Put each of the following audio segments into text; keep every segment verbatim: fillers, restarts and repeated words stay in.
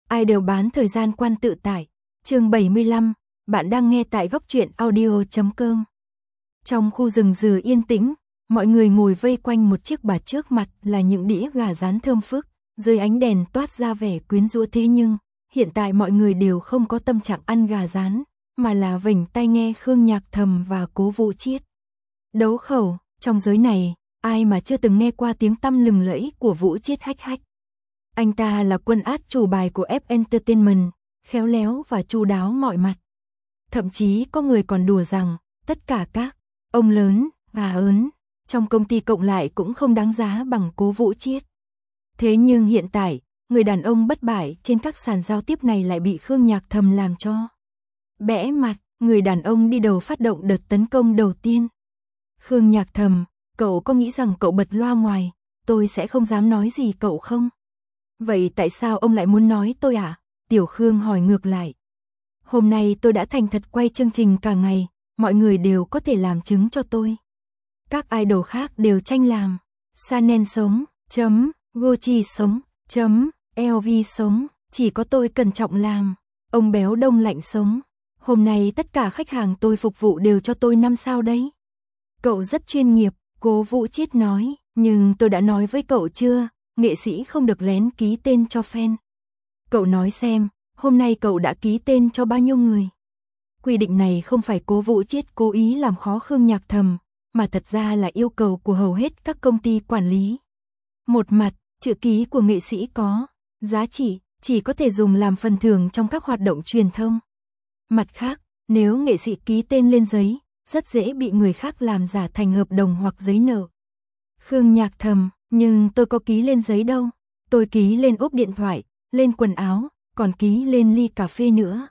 ai đều bán thời gian quan tự tại. Chương bảy mươi lăm, bạn đang nghe tại góc truyện audio chấm com. Trong khu rừng dừa yên tĩnh, mọi người ngồi vây quanh một chiếc bạt trước mặt là những đĩa gà rán thơm phức, dưới ánh đèn toát ra vẻ quyến rũ. Thế nhưng, hiện tại mọi người đều không có tâm trạng ăn gà rán, mà là vểnh tai nghe Khương Nhạc Thầm và Cố Vũ Chiết đấu khẩu. Trong giới này, ai mà chưa từng nghe qua tiếng tăm lừng lẫy của Vũ Chiết hách hách. Anh ta là quân át chủ bài của F Entertainment, khéo léo và chu đáo mọi mặt. Thậm chí có người còn đùa rằng, tất cả các ông lớn, gà ớn trong công ty cộng lại cũng không đáng giá bằng Cố Vũ Chiết. Thế nhưng hiện tại, người đàn ông bất bại trên các sàn giao tiếp này lại bị Khương Nhạc Thầm làm cho bẽ mặt. Người đàn ông đi đầu phát động đợt tấn công đầu tiên. Khương Nhạc Thầm, cậu có nghĩ rằng cậu bật loa ngoài, tôi sẽ không dám nói gì cậu không? Vậy tại sao ông lại muốn nói tôi ạ? À? Tiểu Khương hỏi ngược lại. Hôm nay tôi đã thành thật quay chương trình cả ngày, mọi người đều có thể làm chứng cho tôi. Các idol khác đều tranh làm. Chanel sống, chấm, Gucci sống, chấm, lờ vê sống, chỉ có tôi cẩn trọng làm. Ông béo đông lạnh sống. Hôm nay tất cả khách hàng tôi phục vụ đều cho tôi năm sao đấy. Cậu rất chuyên nghiệp, Cố Vũ Chiết nói, nhưng tôi đã nói với cậu chưa, nghệ sĩ không được lén ký tên cho fan. Cậu nói xem, hôm nay cậu đã ký tên cho bao nhiêu người? Quy định này không phải Cố Vũ Chiết cố ý làm khó Khương Nhạc Thầm, mà thật ra là yêu cầu của hầu hết các công ty quản lý. Một mặt, chữ ký của nghệ sĩ có giá trị, chỉ có thể dùng làm phần thưởng trong các hoạt động truyền thông. Mặt khác, nếu nghệ sĩ ký tên lên giấy, rất dễ bị người khác làm giả thành hợp đồng hoặc giấy nợ. Khương Nhạc Thầm, nhưng tôi có ký lên giấy đâu, tôi ký lên ốp điện thoại, lên quần áo, còn ký lên ly cà phê nữa.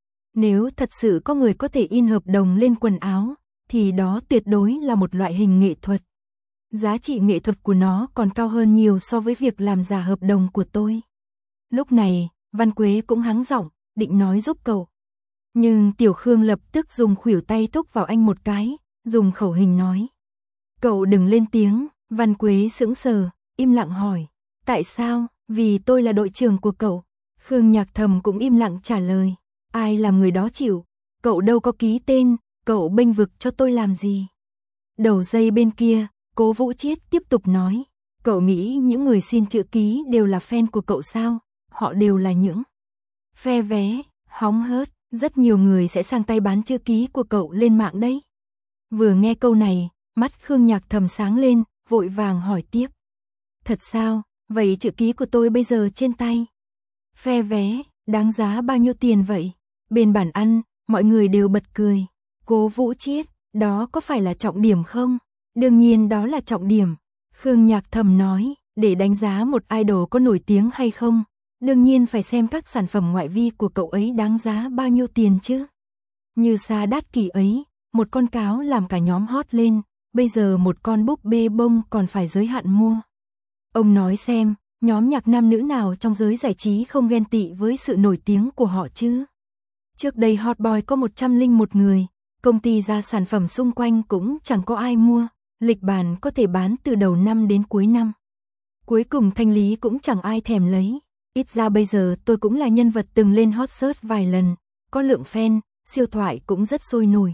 Nếu thật sự có người có thể in hợp đồng lên quần áo, thì đó tuyệt đối là một loại hình nghệ thuật. Giá trị nghệ thuật của nó còn cao hơn nhiều so với việc làm giả hợp đồng của tôi. Lúc này, Văn Quế cũng hắng giọng, định nói giúp cậu. Nhưng Tiểu Khương lập tức dùng khuỷu tay thúc vào anh một cái, dùng khẩu hình nói. Cậu đừng lên tiếng. Văn Quế sững sờ, im lặng hỏi. Tại sao? Vì tôi là đội trưởng của cậu. Khương Nhạc Thầm cũng im lặng trả lời. Ai làm người đó chịu? Cậu đâu có ký tên, cậu bênh vực cho tôi làm gì? Đầu dây bên kia, Cố Vũ Chiết tiếp tục nói. Cậu nghĩ những người xin chữ ký đều là fan của cậu sao? Họ đều là những phe vé, hóng hớt. Rất nhiều người sẽ sang tay bán chữ ký của cậu lên mạng đấy. Vừa nghe câu này, mắt Khương Nhạc Thầm sáng lên, vội vàng hỏi tiếp. Thật sao? Vậy chữ ký của tôi bây giờ trên tay? Phe vé, đáng giá bao nhiêu tiền vậy? Bên bàn ăn, mọi người đều bật cười. Cố Vũ Chiết, đó có phải là trọng điểm không? Đương nhiên đó là trọng điểm. Khương Nhạc Thầm nói, để đánh giá một idol có nổi tiếng hay không, đương nhiên phải xem các sản phẩm ngoại vi của cậu ấy đáng giá bao nhiêu tiền chứ. Như Sa Đát Kỳ ấy, một con cáo làm cả nhóm hot lên, bây giờ một con búp bê bông còn phải giới hạn mua. Ông nói xem, nhóm nhạc nam nữ nào trong giới giải trí không ghen tị với sự nổi tiếng của họ chứ? Trước đây Hot Boy có một trăm lẻ một người, công ty ra sản phẩm xung quanh cũng chẳng có ai mua, lịch bàn có thể bán từ đầu năm đến cuối năm. Cuối cùng thanh lý cũng chẳng ai thèm lấy. Ít ra bây giờ tôi cũng là nhân vật từng lên hot search vài lần, có lượng fan, siêu thoại cũng rất sôi nổi.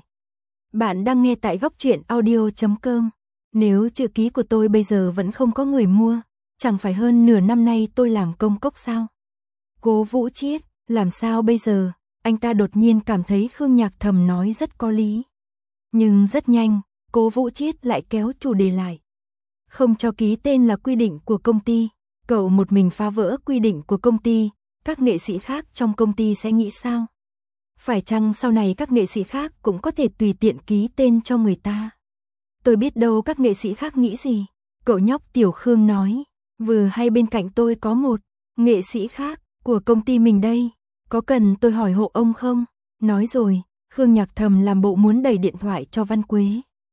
Bạn đang nghe tại góc truyện audio chấm com. Nếu chữ ký của tôi bây giờ vẫn không có người mua, chẳng phải hơn nửa năm nay tôi làm công cốc sao? Cố Vũ Chiết, làm sao bây giờ? Anh ta đột nhiên cảm thấy Khương Nhạc Thầm nói rất có lý. Nhưng rất nhanh, Cố Vũ Chiết lại kéo chủ đề lại. Không cho ký tên là quy định của công ty. Cậu một mình phá vỡ quy định của công ty, các nghệ sĩ khác trong công ty sẽ nghĩ sao? Phải chăng sau này các nghệ sĩ khác cũng có thể tùy tiện ký tên cho người ta? Tôi biết đâu các nghệ sĩ khác nghĩ gì. Cậu nhóc Tiểu Khương nói, vừa hay bên cạnh tôi có một nghệ sĩ khác của công ty mình đây, có cần tôi hỏi hộ ông không? Nói rồi, Khương Nhạc Thầm làm bộ muốn đẩy điện thoại cho Văn Quế.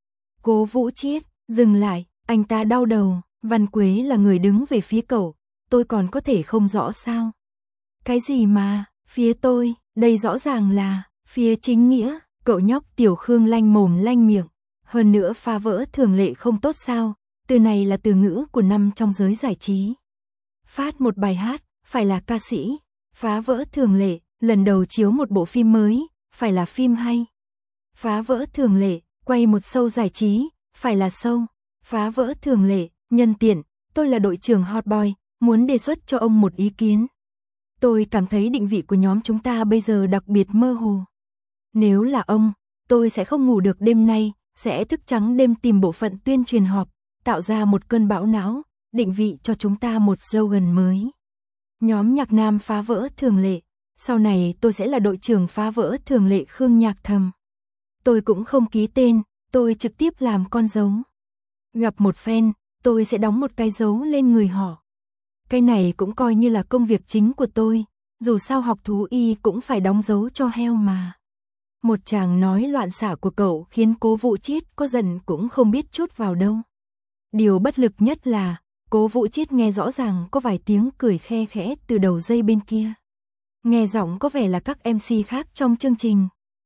Cố Vũ Chiết, dừng lại, anh ta đau đầu. Văn Quế là người đứng về phía cậu, tôi còn có thể không rõ sao? Cái gì mà, phía tôi, đây rõ ràng là, phía chính nghĩa, cậu nhóc Tiểu Khương lanh mồm lanh miệng, hơn nữa phá vỡ thường lệ không tốt sao, từ này là từ ngữ của năm trong giới giải trí. Phát một bài hát, phải là ca sĩ, Phá vỡ thường lệ, lần đầu chiếu một bộ phim mới, phải là phim hay. Phá vỡ thường lệ, quay một show giải trí, phải là show. Phá vỡ thường lệ, nhân tiện, tôi là đội trưởng Hot Boy, muốn đề xuất cho ông một ý kiến. Tôi cảm thấy định vị của nhóm chúng ta bây giờ đặc biệt mơ hồ. Nếu là ông, tôi sẽ không ngủ được đêm nay, sẽ thức trắng đêm tìm bộ phận tuyên truyền họp, tạo ra một cơn bão não, định vị cho chúng ta một slogan mới. Nhóm nhạc nam phá vỡ thường lệ, sau này tôi sẽ là đội trưởng phá vỡ thường lệ Khương Nhạc Thầm. Tôi cũng không ký tên, tôi trực tiếp làm con dấu. Gặp một fan, tôi sẽ đóng một cái dấu lên người họ. Cái này cũng coi như là công việc chính của tôi, dù sao học thú y cũng phải đóng dấu cho heo mà. Một chàng nói loạn xả của cậu khiến Cố Vũ Chiết có giận cũng không biết chút vào đâu. Điều bất lực nhất là, Cố Vũ Chiết nghe rõ ràng có vài tiếng cười khe khẽ từ đầu dây bên kia. Nghe giọng có vẻ là các em xê khác trong chương trình.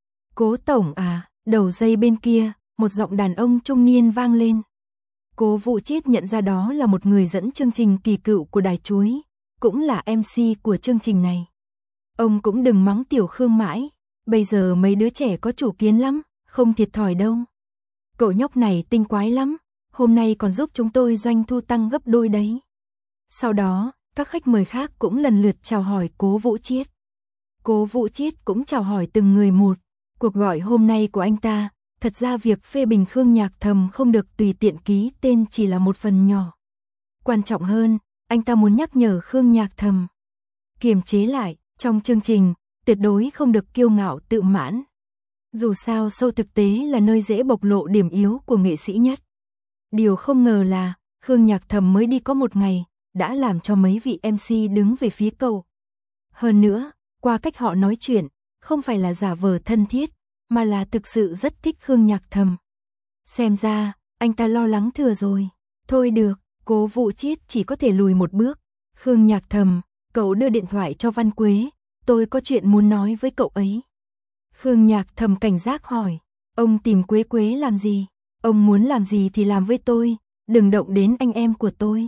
Cố tổng à, đầu dây bên kia, một giọng đàn ông trung niên vang lên. Cố Vũ Chiết nhận ra đó là một người dẫn chương trình kỳ cựu của Đài Chuối, cũng là em xê của chương trình này. Ông cũng đừng mắng Tiểu Khương mãi, bây giờ mấy đứa trẻ có chủ kiến lắm, không thiệt thòi đâu. Cậu nhóc này tinh quái lắm, hôm nay còn giúp chúng tôi doanh thu tăng gấp đôi đấy. Sau đó, các khách mời khác cũng lần lượt chào hỏi Cố Vũ Chiết. Cố Vũ Chiết cũng chào hỏi từng người một. Cuộc gọi hôm nay của anh ta, thật ra việc phê bình Khương Nhạc Thầm không được tùy tiện ký tên chỉ là một phần nhỏ. Quan trọng hơn, anh ta muốn nhắc nhở Khương Nhạc Thầm kiềm chế lại, trong chương trình, tuyệt đối không được kiêu ngạo tự mãn. Dù sao show thực tế là nơi dễ bộc lộ điểm yếu của nghệ sĩ nhất. Điều không ngờ là, Khương Nhạc Thầm mới đi có một ngày, đã làm cho mấy vị em xê đứng về phía cậu. Hơn nữa, qua cách họ nói chuyện, không phải là giả vờ thân thiết, mà là thực sự rất thích Khương Nhạc Thầm. Xem ra, anh ta lo lắng thừa rồi. Thôi được, Cố Vũ Chiết chỉ có thể lùi một bước. Khương Nhạc Thầm, cậu đưa điện thoại cho Văn Quế, tôi có chuyện muốn nói với cậu ấy. Khương Nhạc Thầm cảnh giác hỏi, ông tìm Quế Quế làm gì? Ông muốn làm gì thì làm với tôi, đừng động đến anh em của tôi.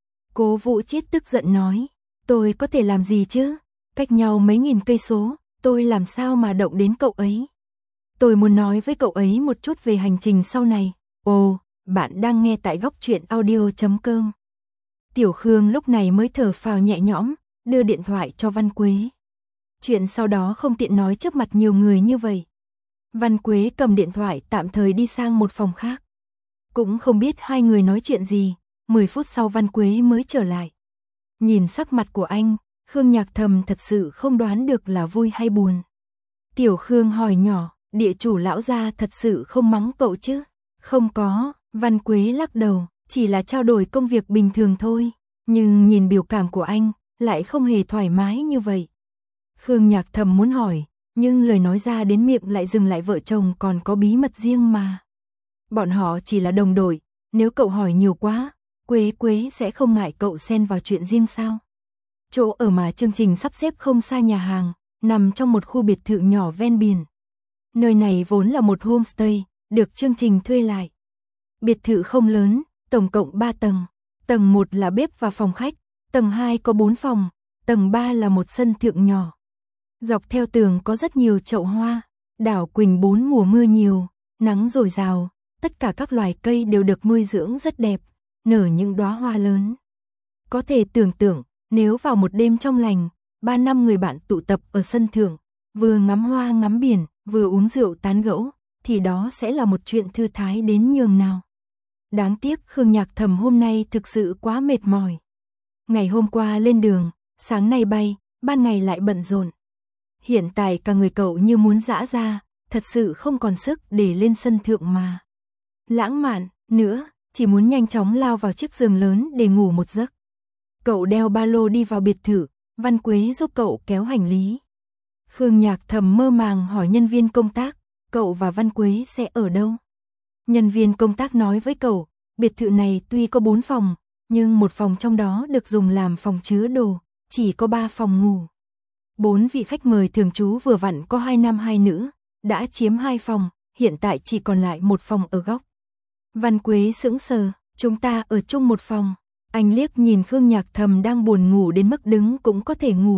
Cố Vũ Chiết tức giận nói, tôi có thể làm gì chứ? Cách nhau mấy nghìn cây số, tôi làm sao mà động đến cậu ấy? Tôi muốn nói với cậu ấy một chút về hành trình sau này. Ồ, bạn đang nghe tại góc truyện audio chấm com. Tiểu Khương lúc này mới thở phào nhẹ nhõm, đưa điện thoại cho Văn Quế. Chuyện sau đó không tiện nói trước mặt nhiều người như vậy. Văn Quế cầm điện thoại tạm thời đi sang một phòng khác. Cũng không biết hai người nói chuyện gì, mười phút sau Văn Quế mới trở lại. Nhìn sắc mặt của anh, Khương Nhạc Thầm thật sự không đoán được là vui hay buồn. Tiểu Khương hỏi nhỏ, địa chủ lão gia thật sự không mắng cậu chứ? Không có, Văn Quế lắc đầu, chỉ là trao đổi công việc bình thường thôi. Nhưng nhìn biểu cảm của anh, lại không hề thoải mái như vậy. Khương Nhạc Thầm muốn hỏi, nhưng lời nói ra đến miệng lại dừng lại, vợ chồng còn có bí mật riêng mà. Bọn họ chỉ là đồng đội, nếu cậu hỏi nhiều quá, Quế Quế sẽ không ngại cậu xen vào chuyện riêng sao? Chỗ ở mà chương trình sắp xếp không xa nhà hàng, nằm trong một khu biệt thự nhỏ ven biển. Nơi này vốn là một homestay, được chương trình thuê lại. Biệt thự không lớn, tổng cộng ba tầng. Tầng một là bếp và phòng khách, tầng hai có bốn phòng, tầng ba là một sân thượng nhỏ. Dọc theo tường có rất nhiều chậu hoa, đảo Quỳnh bốn mùa mưa nhiều, nắng dồi dào, tất cả các loài cây đều được nuôi dưỡng rất đẹp, nở những đóa hoa lớn. Có thể tưởng tượng, nếu vào một đêm trong lành, ba năm người bạn tụ tập ở sân thượng, vừa ngắm hoa ngắm biển, vừa uống rượu tán gẫu, thì đó sẽ là một chuyện thư thái đến nhường nào. Đáng tiếc Khương Nhạc Thầm hôm nay thực sự quá mệt mỏi. Ngày hôm qua lên đường, sáng nay bay, ban ngày lại bận rộn. Hiện tại cả người cậu như muốn giã ra, thật sự không còn sức để lên sân thượng mà lãng mạn nữa, chỉ muốn nhanh chóng lao vào chiếc giường lớn để ngủ một giấc. Cậu đeo ba lô đi vào biệt thự, Văn Quế giúp cậu kéo hành lý. Khương Nhạc Thầm mơ màng hỏi nhân viên công tác, cậu và Văn Quế sẽ ở đâu? Nhân viên công tác nói với cậu, biệt thự này tuy có bốn phòng, nhưng một phòng trong đó được dùng làm phòng chứa đồ, chỉ có ba phòng ngủ. Bốn vị khách mời thường trú vừa vặn có hai nam hai nữ, đã chiếm hai phòng, hiện tại chỉ còn lại một phòng ở góc. Văn Quế sững sờ, chúng ta ở chung một phòng. Anh liếc nhìn Khương Nhạc Thầm đang buồn ngủ đến mức đứng cũng có thể ngủ,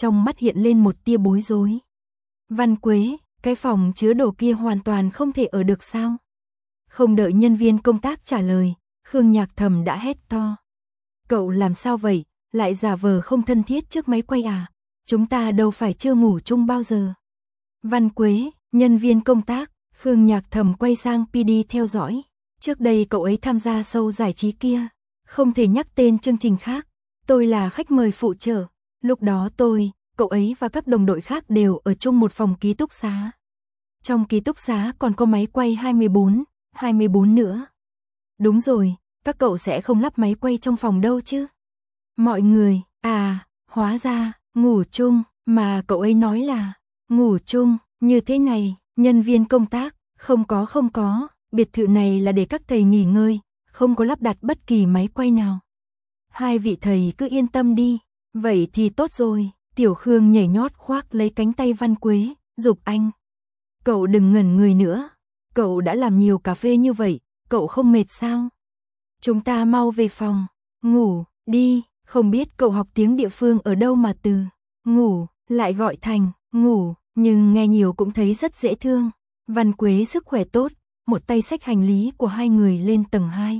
trong mắt hiện lên một tia bối rối. Văn Quế, cái phòng chứa đồ kia hoàn toàn không thể ở được sao? Không đợi nhân viên công tác trả lời, Khương Nhạc Thầm đã hét to. Cậu làm sao vậy, lại giả vờ không thân thiết trước máy quay à? Chúng ta đâu phải chưa ngủ chung bao giờ. Văn Quế, nhân viên công tác, Khương Nhạc Thầm quay sang pê đê theo dõi. Trước đây cậu ấy tham gia show giải trí kia, không thể nhắc tên chương trình khác. Tôi là khách mời phụ trợ. Lúc đó tôi, cậu ấy và các đồng đội khác đều ở chung một phòng ký túc xá. Trong ký túc xá còn có máy quay hai mươi bốn, hai mươi bốn nữa. Đúng rồi, các cậu sẽ không lắp máy quay trong phòng đâu chứ. Mọi người, à, hóa ra, ngủ chung, mà cậu ấy nói là, ngủ chung, như thế này, nhân viên công tác, không có không có, biệt thự này là để các thầy nghỉ ngơi, không có lắp đặt bất kỳ máy quay nào. Hai vị thầy cứ yên tâm đi, vậy thì tốt rồi. Tiểu Khương nhảy nhót khoác lấy cánh tay Văn Quế, giục anh. Cậu đừng ngẩn người nữa, cậu đã làm nhiều cà phê như vậy, cậu không mệt sao? Chúng ta mau về phòng, ngủ, đi, không biết cậu học tiếng địa phương ở đâu mà từ ngủ, lại gọi thành ngủ, nhưng nghe nhiều cũng thấy rất dễ thương. Văn Quế sức khỏe tốt, một tay xách hành lý của hai người lên tầng hai.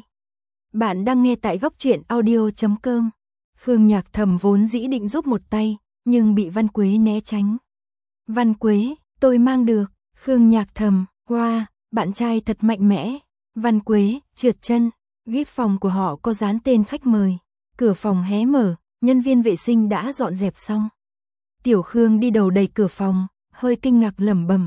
Bạn đang nghe tại góc truyện audio chấm com. Khương Nhạc Thầm vốn dĩ định giúp một tay, nhưng bị Văn Quế né tránh. Văn Quế, tôi mang được. Khương Nhạc Thầm, wow, bạn trai thật mạnh mẽ. Văn Quế, trượt chân. Gíp phòng của họ có dán tên khách mời. Cửa phòng hé mở, nhân viên vệ sinh đã dọn dẹp xong. Tiểu Khương đi đầu đẩy cửa phòng, hơi kinh ngạc lẩm bẩm.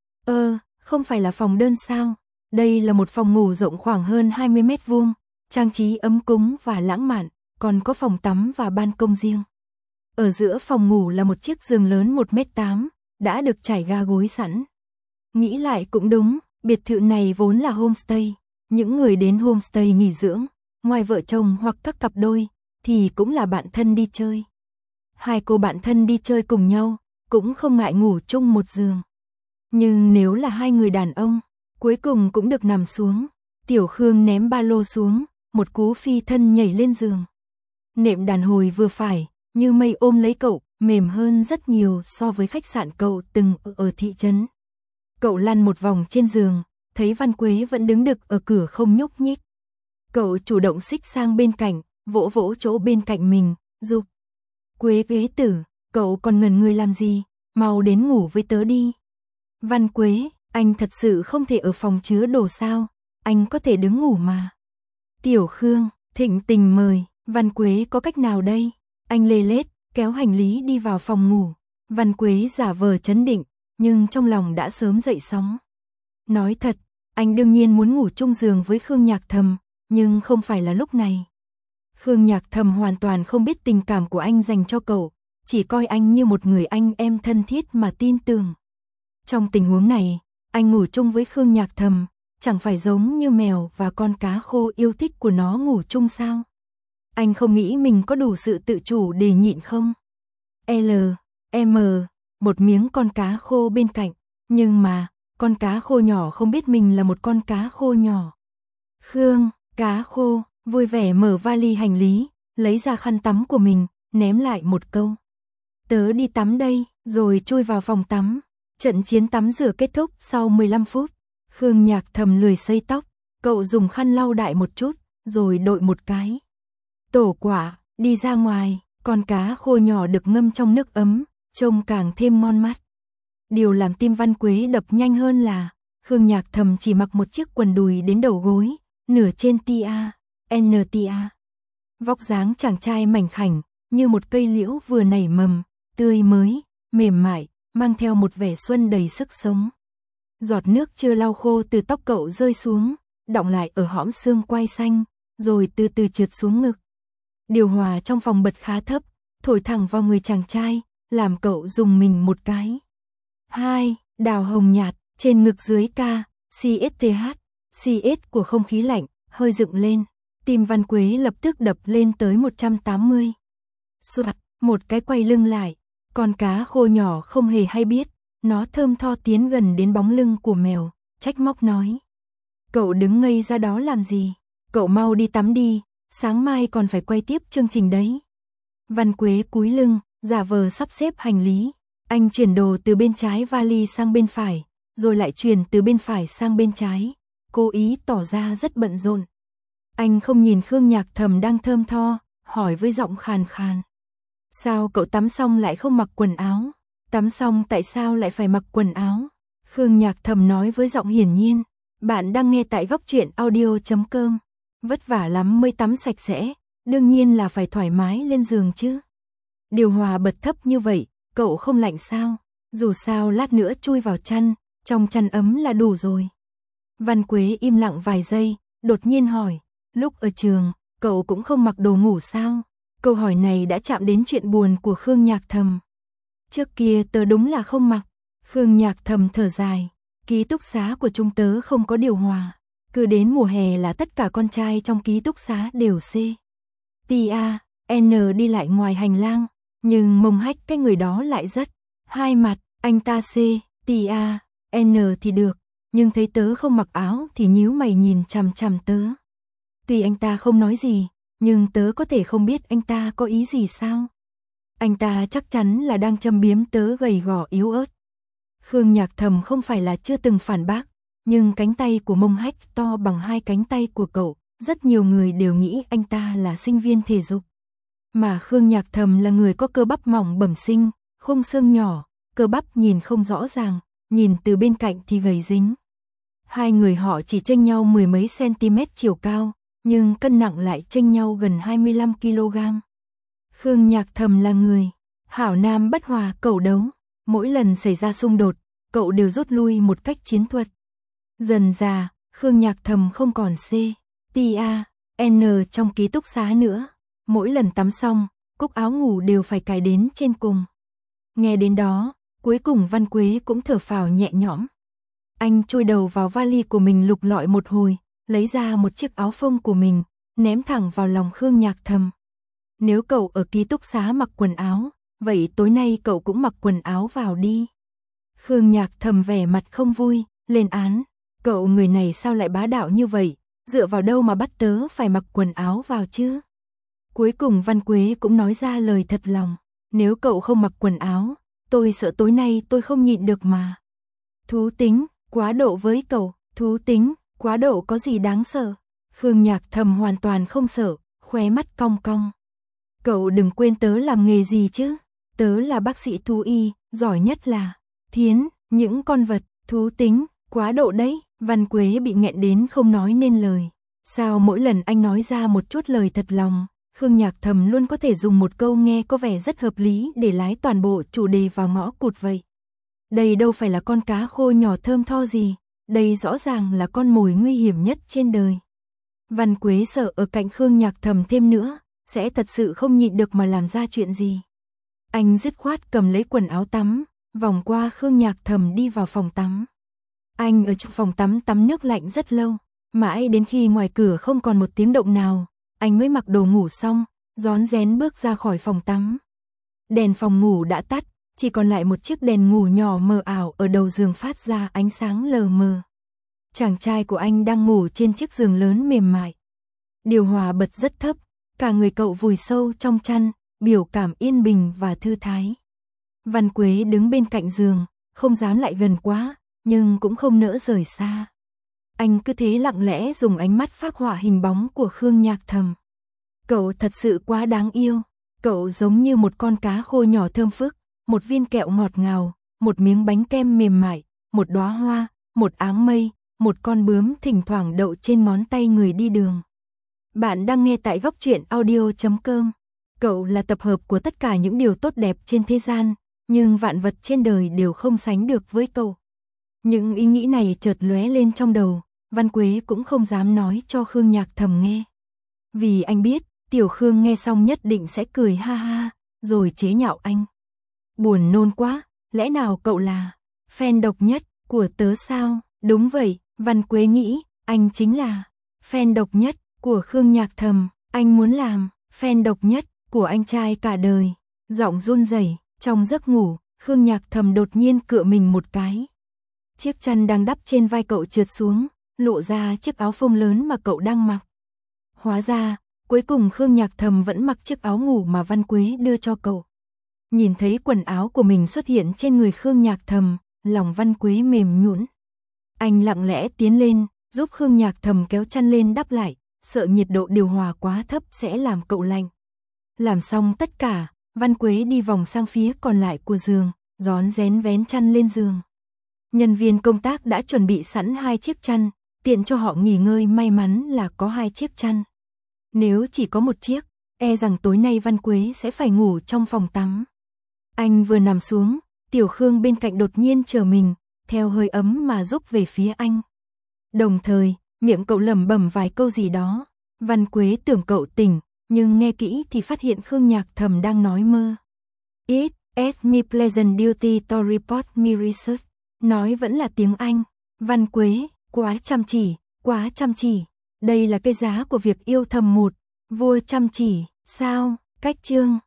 Ơ, không phải là phòng đơn sao? Đây là một phòng ngủ rộng khoảng hơn hai mươi mét vuông, trang trí ấm cúng và lãng mạn, còn có phòng tắm và ban công riêng. Ở giữa phòng ngủ là một chiếc giường lớn một mét tám, đã được trải ga gối sẵn. Nghĩ lại cũng đúng, biệt thự này vốn là homestay. Những người đến homestay nghỉ dưỡng, ngoài vợ chồng hoặc các cặp đôi, thì cũng là bạn thân đi chơi. Hai cô bạn thân đi chơi cùng nhau, cũng không ngại ngủ chung một giường. Nhưng nếu là hai người đàn ông, cuối cùng cũng được nằm xuống. Tiểu Khương ném ba lô xuống, một cú phi thân nhảy lên giường. Nệm đàn hồi vừa phải, như mây ôm lấy cậu, mềm hơn rất nhiều so với khách sạn cậu từng ở, ở thị trấn. Cậu lăn một vòng trên giường, thấy Văn Quế vẫn đứng đực ở cửa không nhúc nhích. Cậu chủ động xích sang bên cạnh, vỗ vỗ chỗ bên cạnh mình, giục. Quế Quế tử, cậu còn ngẩn người làm gì, mau đến ngủ với tớ đi. Văn Quế, anh thật sự không thể ở phòng chứa đồ sao, anh có thể đứng ngủ mà. Tiểu Khương, thịnh tình mời, Văn Quế có cách nào đây? Anh lê lết, kéo hành lý đi vào phòng ngủ. Văn Quế giả vờ trấn định, nhưng trong lòng đã sớm dậy sóng. Nói thật, anh đương nhiên muốn ngủ chung giường với Khương Nhạc Thầm, nhưng không phải là lúc này. Khương Nhạc Thầm hoàn toàn không biết tình cảm của anh dành cho cậu, chỉ coi anh như một người anh em thân thiết mà tin tưởng. Trong tình huống này, anh ngủ chung với Khương Nhạc Thầm, chẳng phải giống như mèo và con cá khô yêu thích của nó ngủ chung sao? Anh không nghĩ mình có đủ sự tự chủ để nhịn không? L, M, một miếng con cá khô bên cạnh, nhưng mà, con cá khô nhỏ không biết mình là một con cá khô nhỏ. Khương, cá khô, vui vẻ mở vali hành lý, lấy ra khăn tắm của mình, ném lại một câu. Tớ đi tắm đây, rồi chui vào phòng tắm. Trận chiến tắm rửa kết thúc sau mười lăm phút. Khương Nhạc Thầm lười xây tóc, cậu dùng khăn lau đại một chút, rồi đội một cái. Tổ quả, đi ra ngoài, con cá khô nhỏ được ngâm trong nước ấm, trông càng thêm ngon mắt. Điều làm tim Văn Quế đập nhanh hơn là, Khương Nhạc Thầm chỉ mặc một chiếc quần đùi đến đầu gối, nửa trên tia, en tia. Vóc dáng chàng trai mảnh khảnh, như một cây liễu vừa nảy mầm, tươi mới, mềm mại, mang theo một vẻ xuân đầy sức sống. Giọt nước chưa lau khô từ tóc cậu rơi xuống, đọng lại ở hõm xương quai xanh, rồi từ từ trượt xuống ngực. Điều hòa trong phòng bật khá thấp, thổi thẳng vào người chàng trai, làm cậu rùng mình một cái. Hai, đào hồng nhạt, trên ngực dưới ca, xê ét tê hát, xê ét của không khí lạnh, hơi dựng lên. Tim Văn Quế lập tức đập lên tới một trăm tám mươi. Soạt, một cái quay lưng lại, con cá khô nhỏ không hề hay biết, nó thơm tho tiến gần đến bóng lưng của mèo, trách móc nói. Cậu đứng ngây ra đó làm gì? Cậu mau đi tắm đi, sáng mai còn phải quay tiếp chương trình đấy. Văn Quế cúi lưng, giả vờ sắp xếp hành lý. Anh chuyển đồ từ bên trái vali sang bên phải, rồi lại chuyển từ bên phải sang bên trái, cố ý tỏ ra rất bận rộn. Anh không nhìn Khương Nhạc Thầm đang thơm tho, hỏi với giọng khàn khàn. Sao cậu tắm xong lại không mặc quần áo? Tắm xong tại sao lại phải mặc quần áo? Khương Nhạc Thầm nói với giọng hiển nhiên. Bạn đang nghe tại góc truyện audio chấm com. Vất vả lắm mới tắm sạch sẽ, đương nhiên là phải thoải mái lên giường chứ. Điều hòa bật thấp như vậy, cậu không lạnh sao? Dù sao lát nữa chui vào chăn, trong chăn ấm là đủ rồi. Văn Quế im lặng vài giây, đột nhiên hỏi, lúc ở trường, cậu cũng không mặc đồ ngủ sao? Câu hỏi này đã chạm đến chuyện buồn của Khương Nhạc Thầm. Trước kia tớ đúng là không mặc. Khương Nhạc Thầm thở dài, ký túc xá của chúng tớ không có điều hòa. Cứ đến mùa hè là tất cả con trai trong ký túc xá đều C. T A, N đi lại ngoài hành lang, nhưng Mông Hách cái người đó lại rất hai mặt, anh ta C, T A, N thì được, nhưng thấy tớ không mặc áo thì nhíu mày nhìn chằm chằm tớ. Tuy anh ta không nói gì, nhưng tớ có thể không biết anh ta có ý gì sao? Anh ta chắc chắn là đang châm biếm tớ gầy gò yếu ớt. Khương Nhạc Thầm không phải là chưa từng phản bác, nhưng cánh tay của Mông Hách to bằng hai cánh tay của cậu, rất nhiều người đều nghĩ anh ta là sinh viên thể dục. Mà Khương Nhạc Thầm là người có cơ bắp mỏng bẩm sinh, khung xương nhỏ, cơ bắp nhìn không rõ ràng, nhìn từ bên cạnh thì gầy dính. Hai người họ chỉ chênh nhau mười mấy cm chiều cao, nhưng cân nặng lại chênh nhau gần hai mươi lăm ki lô gam. Khương Nhạc Thầm là người hảo nam bất hòa cẩu đấu, mỗi lần xảy ra xung đột, cậu đều rút lui một cách chiến thuật. Dần dà, Khương Nhạc Thầm không còn C, T A, N trong ký túc xá nữa. Mỗi lần tắm xong, cúc áo ngủ đều phải cài đến trên cùng. Nghe đến đó, cuối cùng Văn Quế cũng thở phào nhẹ nhõm. Anh chui đầu vào vali của mình lục lọi một hồi, lấy ra một chiếc áo phông của mình, ném thẳng vào lòng Khương Nhạc Thầm. Nếu cậu ở ký túc xá mặc quần áo, vậy tối nay cậu cũng mặc quần áo vào đi. Khương Nhạc Thầm vẻ mặt không vui, lên án. Cậu người này sao lại bá đạo như vậy, dựa vào đâu mà bắt tớ phải mặc quần áo vào chứ? Cuối cùng Văn Quế cũng nói ra lời thật lòng. Nếu cậu không mặc quần áo, tôi sợ tối nay tôi không nhịn được mà. Thú tính, quá độ với cậu, thú tính, quá độ có gì đáng sợ? Khương Nhạc Thầm hoàn toàn không sợ, khóe mắt cong cong. Cậu đừng quên tớ làm nghề gì chứ? Tớ là bác sĩ thú y, giỏi nhất là thiến, những con vật, thú tính, quá độ đấy. Văn Quế bị nghẹn đến không nói nên lời. Sao mỗi lần anh nói ra một chút lời thật lòng, Khương Nhạc Thầm luôn có thể dùng một câu nghe có vẻ rất hợp lý để lái toàn bộ chủ đề vào ngõ cụt vậy? Đây đâu phải là con cá khô nhỏ thơm tho gì, đây rõ ràng là con mồi nguy hiểm nhất trên đời. Văn Quế sợ ở cạnh Khương Nhạc Thầm thêm nữa, sẽ thật sự không nhịn được mà làm ra chuyện gì. Anh dứt khoát cầm lấy quần áo tắm, vòng qua Khương Nhạc Thầm đi vào phòng tắm. Anh ở trong phòng tắm tắm nước lạnh rất lâu, mãi đến khi ngoài cửa không còn một tiếng động nào, anh mới mặc đồ ngủ xong, rón rén bước ra khỏi phòng tắm. Đèn phòng ngủ đã tắt, chỉ còn lại một chiếc đèn ngủ nhỏ mờ ảo ở đầu giường phát ra ánh sáng lờ mờ. Chàng trai của anh đang ngủ trên chiếc giường lớn mềm mại. Điều hòa bật rất thấp, cả người cậu vùi sâu trong chăn, biểu cảm yên bình và thư thái. Văn Quế đứng bên cạnh giường, không dám lại gần quá, nhưng cũng không nỡ rời xa. Anh cứ thế lặng lẽ dùng ánh mắt phác họa hình bóng của Khương Nhạc Thầm. Cậu thật sự quá đáng yêu, cậu giống như một con cá khô nhỏ thơm phức, một viên kẹo ngọt ngào, một miếng bánh kem mềm mại, một đóa hoa, một áng mây, một con bướm thỉnh thoảng đậu trên ngón tay người đi đường. Bạn đang nghe tại góc truyện audio chấm com. Cậu là tập hợp của tất cả những điều tốt đẹp trên thế gian, nhưng vạn vật trên đời đều không sánh được với cậu. Những ý nghĩ này chợt lóe lên trong đầu, Văn Quế cũng không dám nói cho Khương Nhạc Thầm nghe. Vì anh biết, Tiểu Khương nghe xong nhất định sẽ cười ha ha, rồi chế nhạo anh. Buồn nôn quá, lẽ nào cậu là fan độc nhất của tớ sao? Đúng vậy, Văn Quế nghĩ, anh chính là fan độc nhất của Khương Nhạc Thầm, anh muốn làm fan độc nhất của anh trai cả đời. Giọng run rẩy, trong giấc ngủ, Khương Nhạc Thầm đột nhiên cựa mình một cái. Chiếc chăn đang đắp trên vai cậu trượt xuống, lộ ra chiếc áo phông lớn mà cậu đang mặc. Hóa ra, cuối cùng Khương Nhạc Thầm vẫn mặc chiếc áo ngủ mà Văn Quế đưa cho cậu. Nhìn thấy quần áo của mình xuất hiện trên người Khương Nhạc Thầm, lòng Văn Quế mềm nhũn. Anh lặng lẽ tiến lên, giúp Khương Nhạc Thầm kéo chăn lên đắp lại, sợ nhiệt độ điều hòa quá thấp sẽ làm cậu lạnh. Làm xong tất cả, Văn Quế đi vòng sang phía còn lại của giường, rón rén vén chăn lên giường. Nhân viên công tác đã chuẩn bị sẵn hai chiếc chăn, tiện cho họ nghỉ ngơi, may mắn là có hai chiếc chăn. Nếu chỉ có một chiếc, e rằng tối nay Văn Quế sẽ phải ngủ trong phòng tắm. Anh vừa nằm xuống, Tiểu Khương bên cạnh đột nhiên chờ mình, theo hơi ấm mà rúc về phía anh. Đồng thời, miệng cậu lẩm bẩm vài câu gì đó. Văn Quế tưởng cậu tỉnh, nhưng nghe kỹ thì phát hiện Khương Nhạc Thầm đang nói mơ. It is my pleasant duty to report my research. Nói vẫn là tiếng Anh. Văn Quế, quá chăm chỉ, quá chăm chỉ. Đây là cái giá của việc yêu thầm một. Vua chăm chỉ, sao? Cách chương.